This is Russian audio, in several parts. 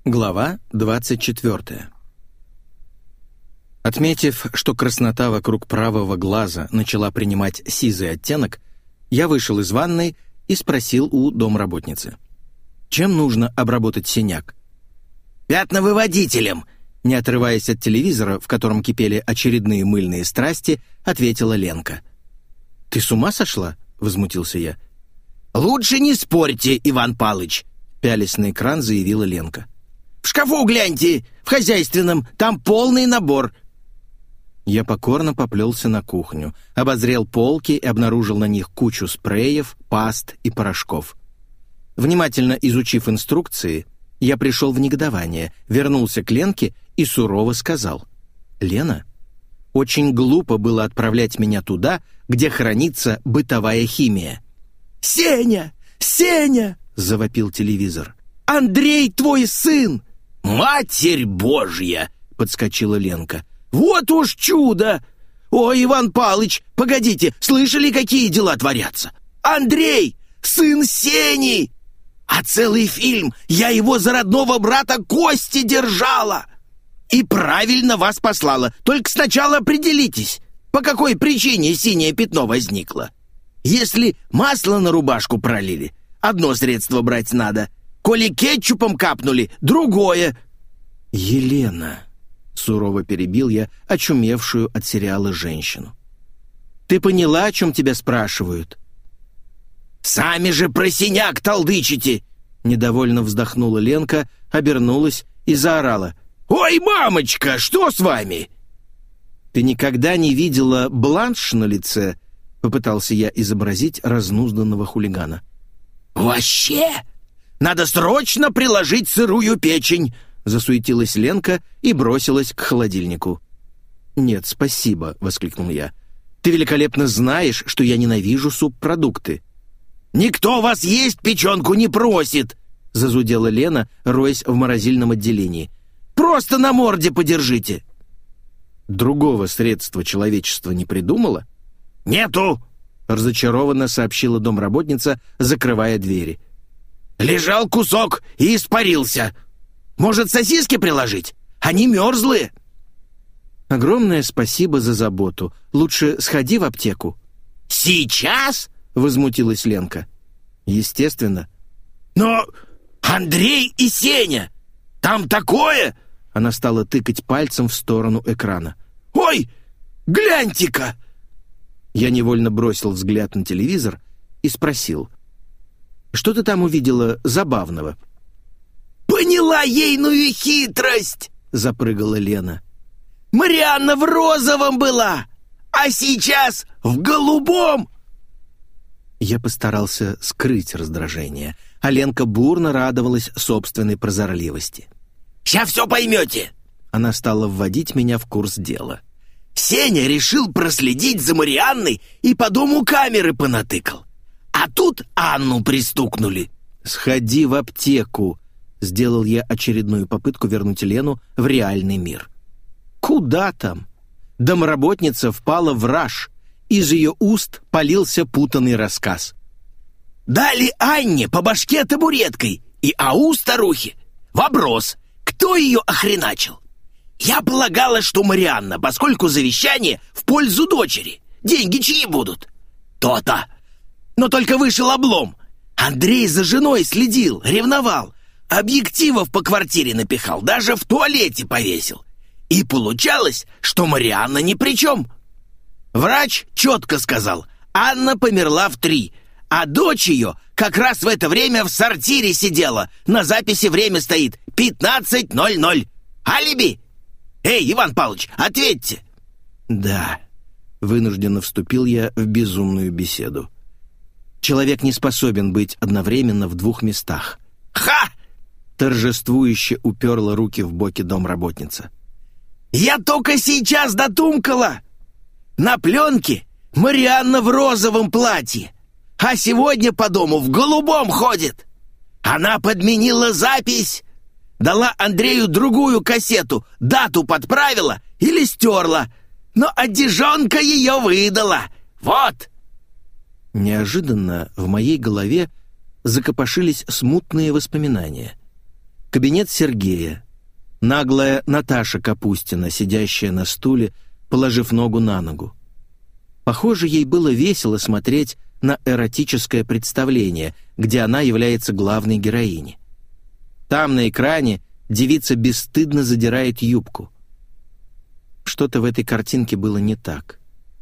Глава 24. Отметив, что краснота вокруг правого глаза начала принимать сизый оттенок, я вышел из ванной и спросил у домработницы: «Чем нужно обработать синяк?» «Пятновыводителем!» Не отрываясь от телевизора, в котором кипели очередные мыльные страсти, ответила Ленка. «Ты с ума сошла?» — возмутился я. «Лучше не спорьте, Иван Палыч!» — пялясь на экран, заявила Ленка. «В шкафу гляньте, в хозяйственном, там полный набор». Я покорно поплелся на кухню, обозрел полки и обнаружил на них кучу спреев, паст и порошков. Внимательно изучив инструкции, я пришел в негодование, вернулся к Ленке и сурово сказал: «Лена, очень глупо было отправлять меня туда, где хранится бытовая химия». «Сеня! Сеня!» — завопил телевизор. «Андрей твой сын!» «Матерь Божья!» — подскочила Ленка. «Вот уж чудо! Ой, Иван Палыч, погодите, слышали, какие дела творятся? Андрей, сын Сени! А целый фильм я его за родного брата Кости держала! И правильно вас послала, только сначала определитесь, по какой причине синее пятно возникло. Если масло на рубашку пролили, одно средство брать надо, коли кетчупом капнули, другое». «Елена», — сурово перебил я очумевшую от сериала женщину, «ты поняла, о чем тебя спрашивают?» «Сами же про синяк толдычите!» Недовольно вздохнула Ленка, обернулась и заорала: «Ой, мамочка, что с вами?» «Ты никогда не видела бланш на лице?» — попытался я изобразить разнузданного хулигана. «Вообще? Надо срочно приложить сырую печень!» — засуетилась Ленка и бросилась к холодильнику. «Нет, спасибо», — воскликнул я. «Ты великолепно знаешь, что я ненавижу субпродукты». «Никто вас есть печенку не просит!» — зазудела Лена, роясь в морозильном отделении. «Просто на морде подержите!» «Другого средства человечество не придумало?» «Нету!» — разочарованно сообщила домработница, закрывая двери. «Лежал кусок и испарился. Может, сосиски приложить? Они мерзлые». «Огромное спасибо за заботу. Лучше сходи в аптеку». «Сейчас?» — возмутилась Ленка. «Естественно». «Но Андрей и Сеня! Там такое!» Она стала тыкать пальцем в сторону экрана. «Ой, гляньте-ка!» Я невольно бросил взгляд на телевизор и спросил: «Что ты там увидела забавного?» «Поняла ейную хитрость!» — запрыгала Лена. «Марианна в розовом была, а сейчас в голубом!» Я постарался скрыть раздражение, а Ленка бурно радовалась собственной прозорливости. «Ща все поймете!» Она стала вводить меня в курс дела. «Сеня решил проследить за Марианной и по дому камеры понатыкал. А тут Анну пристукнули». «Сходи в аптеку», — сделал я очередную попытку вернуть Лену в реальный мир. «Куда там?» Домработница впала в раж. Из ее уст полился путанный рассказ. «Дали Анне по башке табуреткой, и ау старухи. Вопрос, кто ее охреначил? Я полагала, что Марианна, поскольку завещание в пользу дочери. Деньги чьи будут? То-то. Но только вышел облом. Андрей за женой следил, ревновал. Объективов по квартире напихал, даже в туалете повесил. И получалось, что Марианна ни при чем. Врач четко сказал: Анна померла в 3, а дочь ее как раз в это время в сортире сидела. На записи время стоит 15:00. Алиби? Эй, Иван Павлович, ответьте!» «Да», — вынужденно вступил я в безумную беседу. «Человек не способен быть одновременно в 2 местах». «Ха!» — торжествующе уперла руки в боки домработница. «Я только сейчас дотумкала! На пленке Марианна в розовом платье, а сегодня по дому в голубом ходит. Она подменила запись, дала Андрею другую кассету, дату подправила или стерла, но одежонка ее выдала. Вот!» Неожиданно в моей голове закопошились смутные воспоминания. Кабинет Сергея. Наглая Наташа Капустина, сидящая на стуле, положив ногу на ногу. Похоже, ей было весело смотреть на эротическое представление, где она является главной героиней. Там, на экране, девица бесстыдно задирает юбку. Что-то в этой картинке было не так.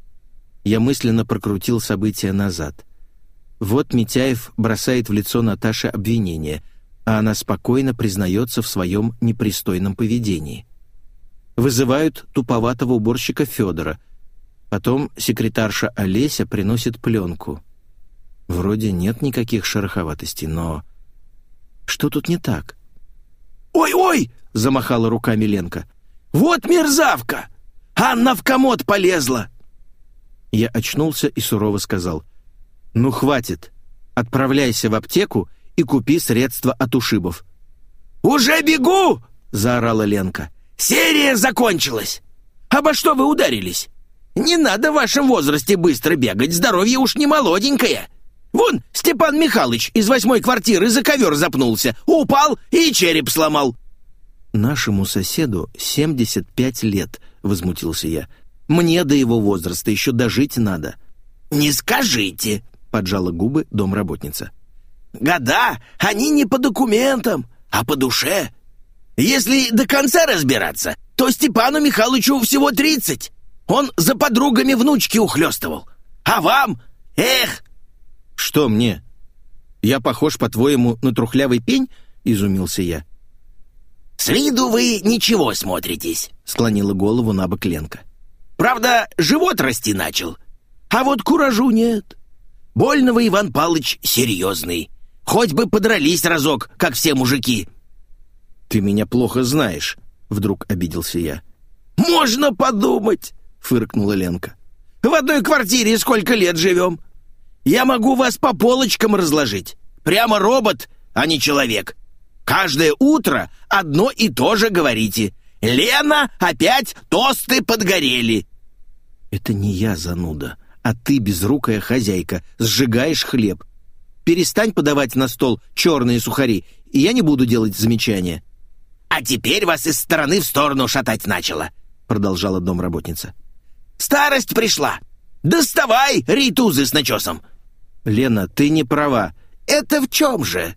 Я мысленно прокрутил события назад. Вот Митяев бросает в лицо Наташе обвинение, а она спокойно признается в своем непристойном поведении. Вызывают туповатого уборщика Федора. Потом секретарша Олеся приносит пленку. Вроде нет никаких шероховатостей, но... Что тут не так? «Ой-ой!» — замахала руками Ленка. «Вот мерзавка! Анна в комод полезла!» Я очнулся и сурово сказал: «Ну, хватит. Отправляйся в аптеку и купи средства от ушибов». «Уже бегу!» — заорала Ленка. «Серия закончилась! Обо что вы ударились? Не надо в вашем возрасте быстро бегать, здоровье уж не молоденькое. Вон, Степан Михайлович из 8-й квартиры за ковер запнулся, упал и череп сломал». «Нашему соседу 75 лет», — возмутился я. «Мне до его возраста еще дожить надо». «Не скажите», — поджала губы домработница. «Года, они не по документам, а по душе. Если до конца разбираться, то Степану Михайловичу всего 30. Он за подругами внучки ухлёстывал. А вам? Эх!» «Что мне? Я похож, по-твоему, на трухлявый пень?» — изумился я. «С виду вы ничего смотритесь», — склонила голову на бок Ленка. «Правда, живот расти начал. А вот куражу нет. Больно вы, Иван Палыч, серьезный. Хоть бы подрались разок, как все мужики». «Ты меня плохо знаешь», — вдруг обиделся я. «Можно подумать», — фыркнула Ленка. «В одной квартире сколько лет живем? Я могу вас по полочкам разложить. Прямо робот, а не человек. Каждое утро одно и то же говорите. Лена, опять тосты подгорели». «Это не я, зануда, а ты, безрукая хозяйка, сжигаешь хлеб. Перестань подавать на стол черные сухари, и я не буду делать замечания». «А теперь вас из стороны в сторону шатать начала», — продолжала домработница. «Старость пришла. Доставай рейтузы с начесом». «Лена, ты не права». «Это в чем же?»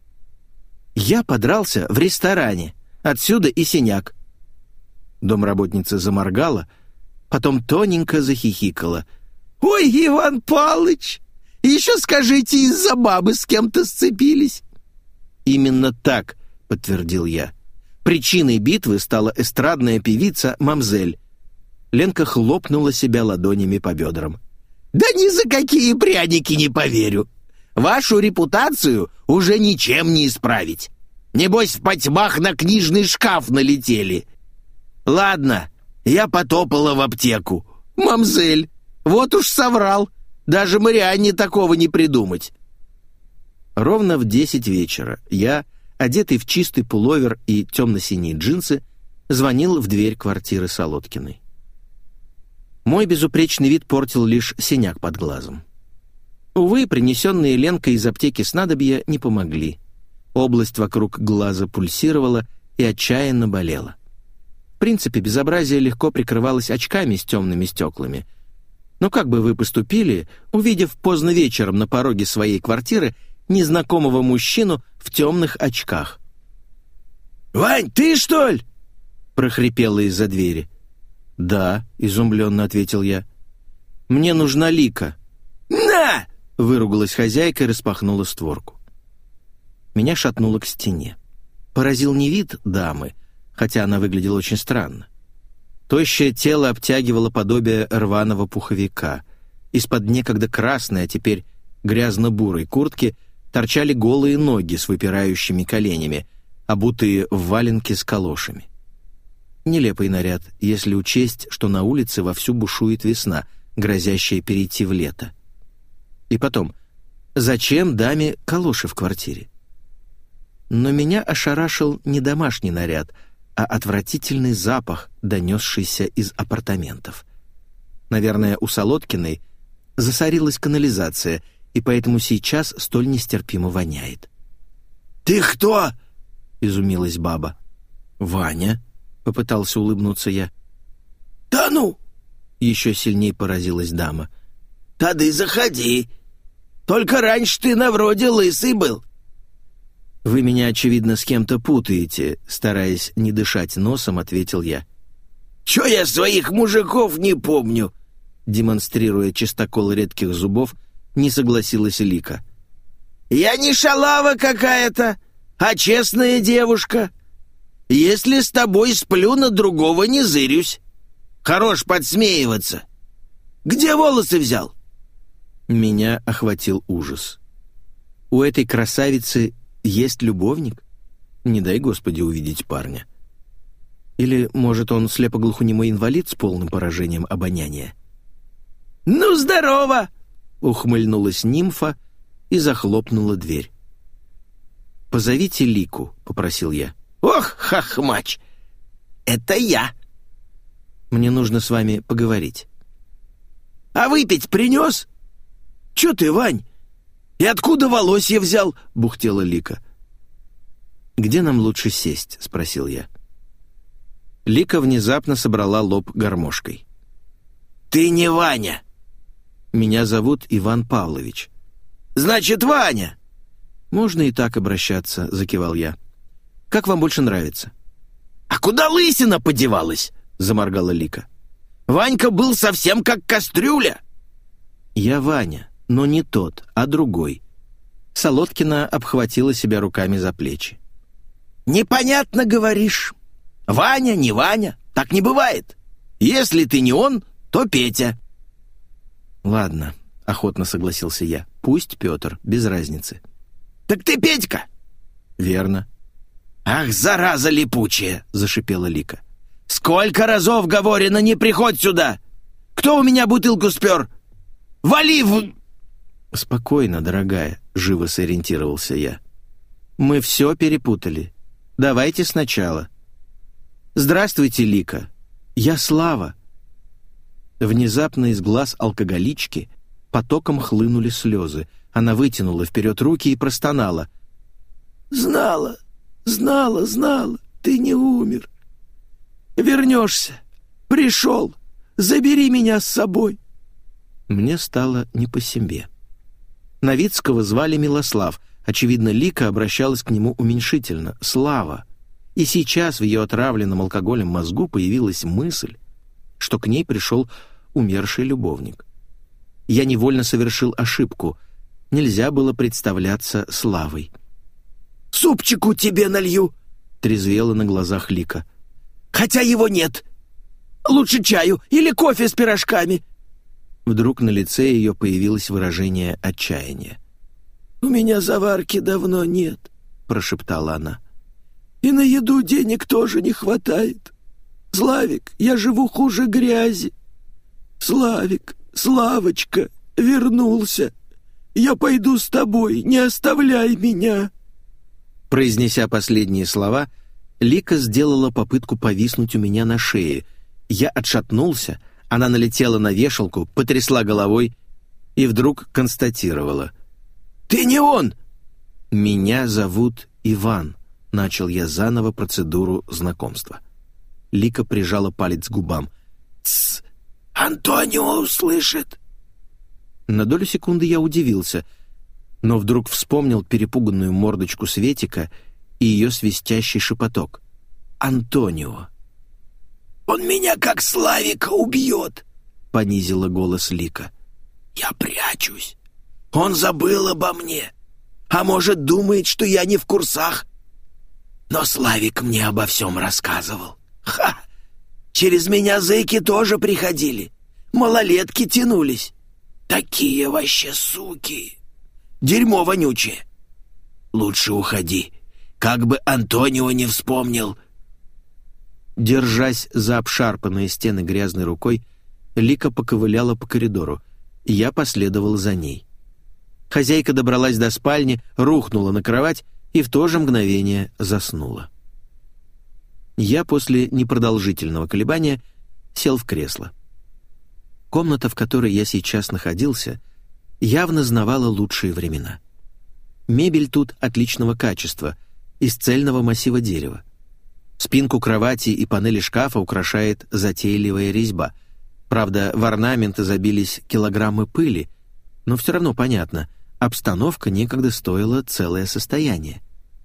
«Я подрался в ресторане. Отсюда и синяк». Домработница заморгала, потом тоненько захихикала. «Ой, Иван Палыч, еще скажите, из-за бабы с кем-то сцепились». «Именно так», — подтвердил я. Причиной битвы стала эстрадная певица Мамзель. Ленка хлопнула себя ладонями по бедрам. «Да ни за какие пряники не поверю. Вашу репутацию уже ничем не исправить. Небось, в потьмах на книжный шкаф налетели. Ладно, я потопала в аптеку. Мамзель, вот уж соврал. Даже Марианне такого не придумать». Ровно в 10 вечера я, одетый в чистый пуловер и темно-синие джинсы, звонил в дверь квартиры Солодкиной. Мой безупречный вид портил лишь синяк под глазом. Увы, принесенные Ленкой из аптеки снадобья не помогли. Область вокруг глаза пульсировала и отчаянно болела. В принципе, безобразие легко прикрывалось очками с темными стеклами. Но как бы вы поступили, увидев поздно вечером на пороге своей квартиры незнакомого мужчину в темных очках? «Вань, ты что ли?» — прохрипело из-за двери. «Да», — изумленно ответил я. «Мне нужна Лика». «На!» — выругалась хозяйка и распахнула створку. Меня шатнуло к стене. Поразил не вид дамы, хотя она выглядела очень странно. Тощее тело обтягивало подобие рваного пуховика. Из-под некогда красной, а теперь грязно-бурой куртки торчали голые ноги с выпирающими коленями, обутые в валенки с калошами. Нелепый наряд, если учесть, что на улице вовсю бушует весна, грозящая перейти в лето. И потом, зачем даме калоши в квартире? Но меня ошарашил не домашний наряд, а отвратительный запах, донесшийся из апартаментов. Наверное, у Солодкиной засорилась канализация, и поэтому сейчас столь нестерпимо воняет. «Ты кто?» — изумилась баба. «Ваня?» — попытался улыбнуться я. «Да ну!» — еще сильнее поразилась дама. «Тады заходи. Только раньше ты на вроде лысый был». «Вы меня, очевидно, с кем-то путаете», — стараясь не дышать носом, ответил я. «Чё я своих мужиков не помню?» Демонстрируя чистокол редких зубов, не согласилась Лика. «Я не шалава какая-то, а честная девушка. Если с тобой сплю, на другого не зырюсь. Хорош подсмеиваться. Где волосы взял?» Меня охватил ужас. У этой красавицы есть любовник? Не дай Господи увидеть парня. Или, может, он слепоглухонемой инвалид с полным поражением обоняния? «Ну, здорово!» — ухмыльнулась нимфа и захлопнула дверь. «Позовите Лику», — попросил я. «Ох, хохмач! Это я!» «Мне нужно с вами поговорить». «А выпить принес? Чё ты, Вань? И откуда волосья взял?» — бухтела Лика. «Где нам лучше сесть?» — спросил я. Лика внезапно собрала лоб гармошкой. «Ты не Ваня!» «Меня зовут Иван Павлович». «Значит, Ваня!» «Можно и так обращаться», — закивал я. «Как вам больше нравится?» «А куда лысина подевалась?» — заморгала Лика. «Ванька был совсем как кастрюля». «Я Ваня, но не тот, а другой». Солодкина обхватила себя руками за плечи. «Непонятно говоришь. Ваня, не Ваня, так не бывает. Если ты не он, то Петя». «Ладно», — охотно согласился я. «Пусть Петр, без разницы». «Так ты Петька?» «Верно». «Ах, зараза липучая!» — зашипела Лика. «Сколько разов говорено, не приходь сюда! Кто у меня бутылку спер? Вали в...» «Спокойно, дорогая», — живо сориентировался я. «Мы все перепутали. Давайте сначала. Здравствуйте, Лика. Я Слава». Внезапно из глаз алкоголички потоком хлынули слезы. Она вытянула вперед руки и простонала. «Знала, знала, ты не умер. Вернешься. Пришел. Забери меня с собой». Мне стало не по себе. Новицкого звали Милослав. Очевидно, Лика обращалась к нему уменьшительно. Слава. И сейчас в ее отравленном алкоголем мозгу появилась мысль, что к ней пришел умерший любовник. Я невольно совершил ошибку. Нельзя было представляться Славой. «Супчику тебе налью», — трезвела на глазах Лика. «Хотя его нет. Лучше чаю или кофе с пирожками». Вдруг на лице ее появилось выражение отчаяния. «У меня заварки давно нет», — прошептала она. «И на еду денег тоже не хватает. Славик, я живу хуже грязи. Славик, Славочка, вернулся. Я пойду с тобой, не оставляй меня». Произнеся последние слова, Лика сделала попытку повиснуть у меня на шее. Я отшатнулся, она налетела на вешалку, потрясла головой и вдруг констатировала. «Ты не он!» «Меня зовут Иван», — начал я заново процедуру знакомства. Лика прижала палец к губам. «Тсс! Антонио услышит!» На долю секунды я удивился, но вдруг вспомнил перепуганную мордочку Светика и ее свистящий шепоток. «Антонио!» «Он меня, как Славика, убьет!» — понизила голос Лика. «Я прячусь. Он забыл обо мне. А может, думает, что я не в курсах. Но Славик мне обо всем рассказывал. Ха! Через меня зэки тоже приходили. Малолетки тянулись. Такие вообще суки. Дерьмо вонючее. Лучше уходи, как бы Антонио не вспомнил». Держась за обшарпанные стены грязной рукой, Лика поковыляла по коридору. Я последовал за ней. Хозяйка добралась до спальни, рухнула на кровать и в то же мгновение заснула. Я после непродолжительного колебания сел в кресло. Комната, в которой я сейчас находился, явно знавала лучшие времена. Мебель тут отличного качества, из цельного массива дерева. Спинку кровати и панели шкафа украшает затейливая резьба. Правда, в орнаменты забились килограммы пыли, но все равно понятно, обстановка некогда стоила целое состояние.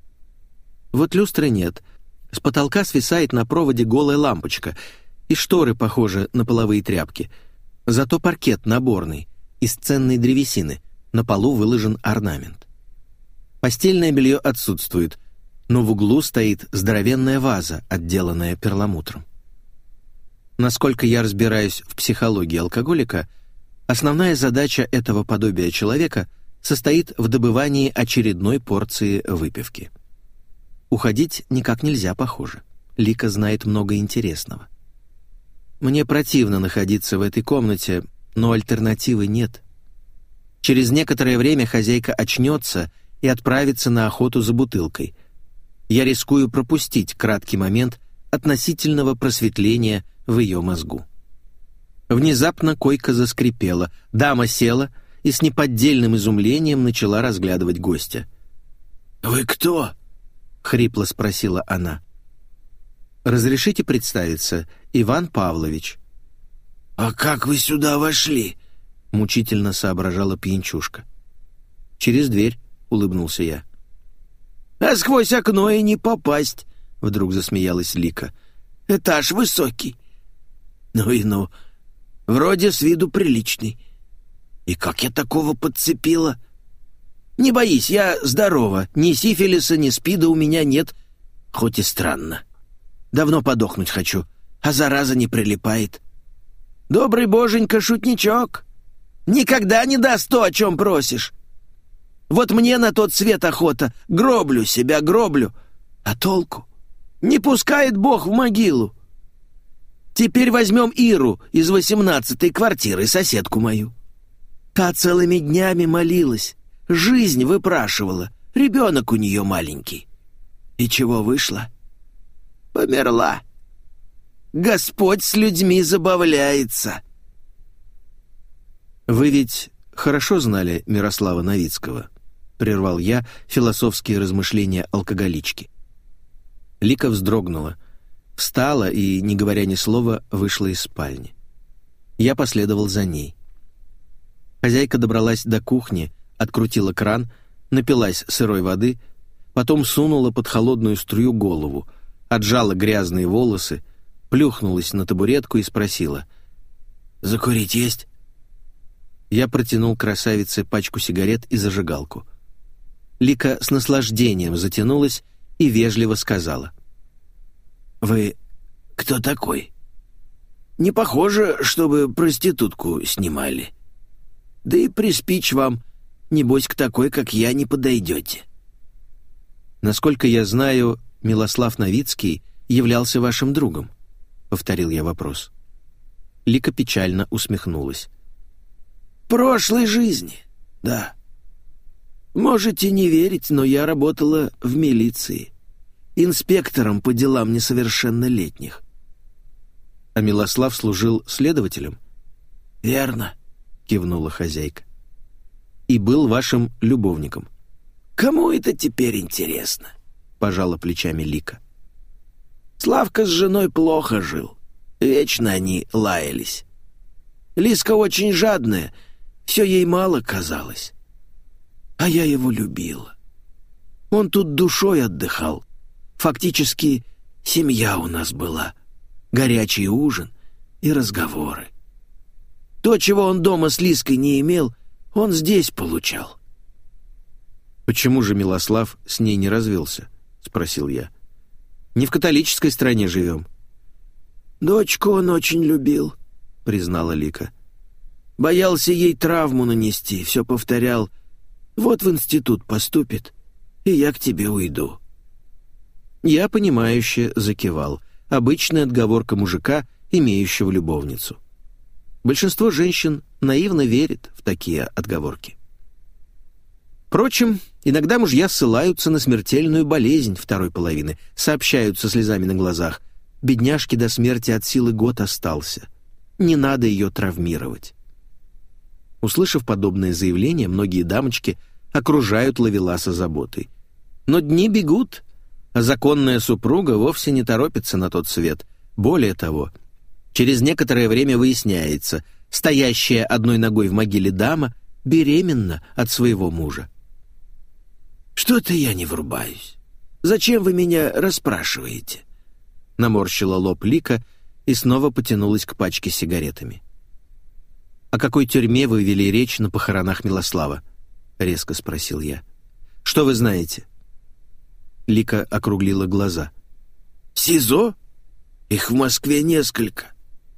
Вот люстры нет. С потолка свисает на проводе голая лампочка, и шторы похожи на половые тряпки. Зато паркет наборный, из ценной древесины, на полу выложен орнамент. Постельное белье отсутствует, но в углу стоит здоровенная ваза, отделанная перламутром. Насколько я разбираюсь в психологии алкоголика, основная задача этого подобия человека состоит в добывании очередной порции выпивки. Уходить никак нельзя, похоже. Лика знает много интересного. Мне противно находиться в этой комнате, но альтернативы нет. Через некоторое время хозяйка очнется и отправится на охоту за бутылкой. Я рискую пропустить краткий момент относительного просветления в ее мозгу. Внезапно койка заскрипела, дама села и с неподдельным изумлением начала разглядывать гостя. «Вы кто?» — хрипло спросила она. «Разрешите представиться, Иван Павлович». «А как вы сюда вошли?» — мучительно соображала пьянчушка. «Через дверь», — улыбнулся я. «А сквозь окно и не попасть», — вдруг засмеялась Лика. «Этаж высокий. Ну и ну, вроде с виду приличный. И как я такого подцепила? Не боись, я здорова, ни сифилиса, ни спида у меня нет, хоть и странно. Давно подохнуть хочу, а зараза не прилипает. Добрый боженька шутничок. Никогда не даст то, о чем просишь. Вот мне на тот свет охота, гроблю себя, гроблю. А толку? Не пускает Бог в могилу. Теперь возьмем Иру из 18-й квартиры, соседку мою. Та целыми днями молилась, жизнь выпрашивала, ребенок у нее маленький. И чего вышло? Померла. Господь с людьми забавляется». «Вы ведь хорошо знали Мирослава Новицкого?» — прервал я философские размышления алкоголички. Лика вздрогнула, встала и, не говоря ни слова, вышла из спальни. Я последовал за ней. Хозяйка добралась до кухни, открутила кран, напилась сырой воды, потом сунула под холодную струю голову, отжала грязные волосы, плюхнулась на табуретку и спросила: «Закурить есть?» Я протянул красавице пачку сигарет и зажигалку. Лика с наслаждением затянулась и вежливо сказала: «Вы кто такой? Не похоже, чтобы проститутку снимали. Да и приспичь вам, небось, к такой, как я, не подойдете». «Насколько я знаю, Милослав Новицкий являлся вашим другом», — повторил я вопрос. Лика печально усмехнулась. «В прошлой жизни, да. Можете не верить, но я работала в милиции, инспектором по делам несовершеннолетних». «А Милослав служил следователем?» «Верно», — кивнула хозяйка. «И был вашим любовником?» «Кому это теперь интересно?» — пожала плечами Лика. «Славка с женой плохо жил. Вечно они лаялись. Лиска очень жадная, все ей мало казалось. А я его любила. Он тут душой отдыхал. Фактически семья у нас была. Горячий ужин и разговоры. То, чего он дома с Лиской не имел, он здесь получал». «Почему же Милослав с ней не развелся?» — спросил я. «Не в католической стране живем». «Дочку он очень любил», — признала Лика. «Боялся ей травму нанести, все повторял: вот в институт поступит, и я к тебе уйду». Я, понимающе закивал. Обычная отговорка мужика, имеющего любовницу. Большинство женщин наивно верит в такие отговорки. Впрочем, иногда мужья ссылаются на смертельную болезнь второй половины, сообщают со слезами на глазах: бедняжке до смерти от силы год остался. Не надо ее травмировать. Услышав подобное заявление, многие дамочки окружают ловеласа заботой. Но дни бегут, а законная супруга вовсе не торопится на тот свет. Более того, через некоторое время выясняется, стоящая одной ногой в могиле дама беременна от своего мужа. «Что-то я не врубаюсь. Зачем вы меня расспрашиваете?» Наморщила лоб Лика и снова потянулась к пачке сигаретами. «О какой тюрьме вы вели речь на похоронах Милослава?» — резко спросил я. «Что вы знаете?» Лика округлила глаза. «СИЗО? Их в Москве несколько».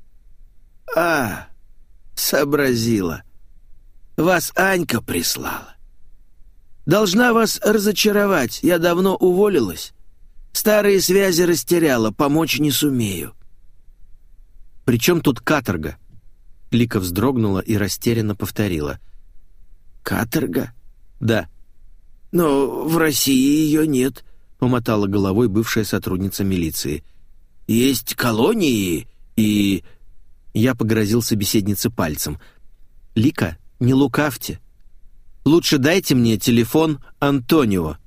Сообразила. Вас Анька прислала. Должна вас разочаровать, я давно уволилась. Старые связи растеряла, помочь не сумею». «При чем тут каторга?» Лика вздрогнула и растерянно повторила. «Каторга?» «Да». «Но в России ее нет», — помотала головой бывшая сотрудница милиции. «Есть колонии и...» Я погрозил собеседнице пальцем. «Лика, не лукавьте. Лучше дайте мне телефон Антонио».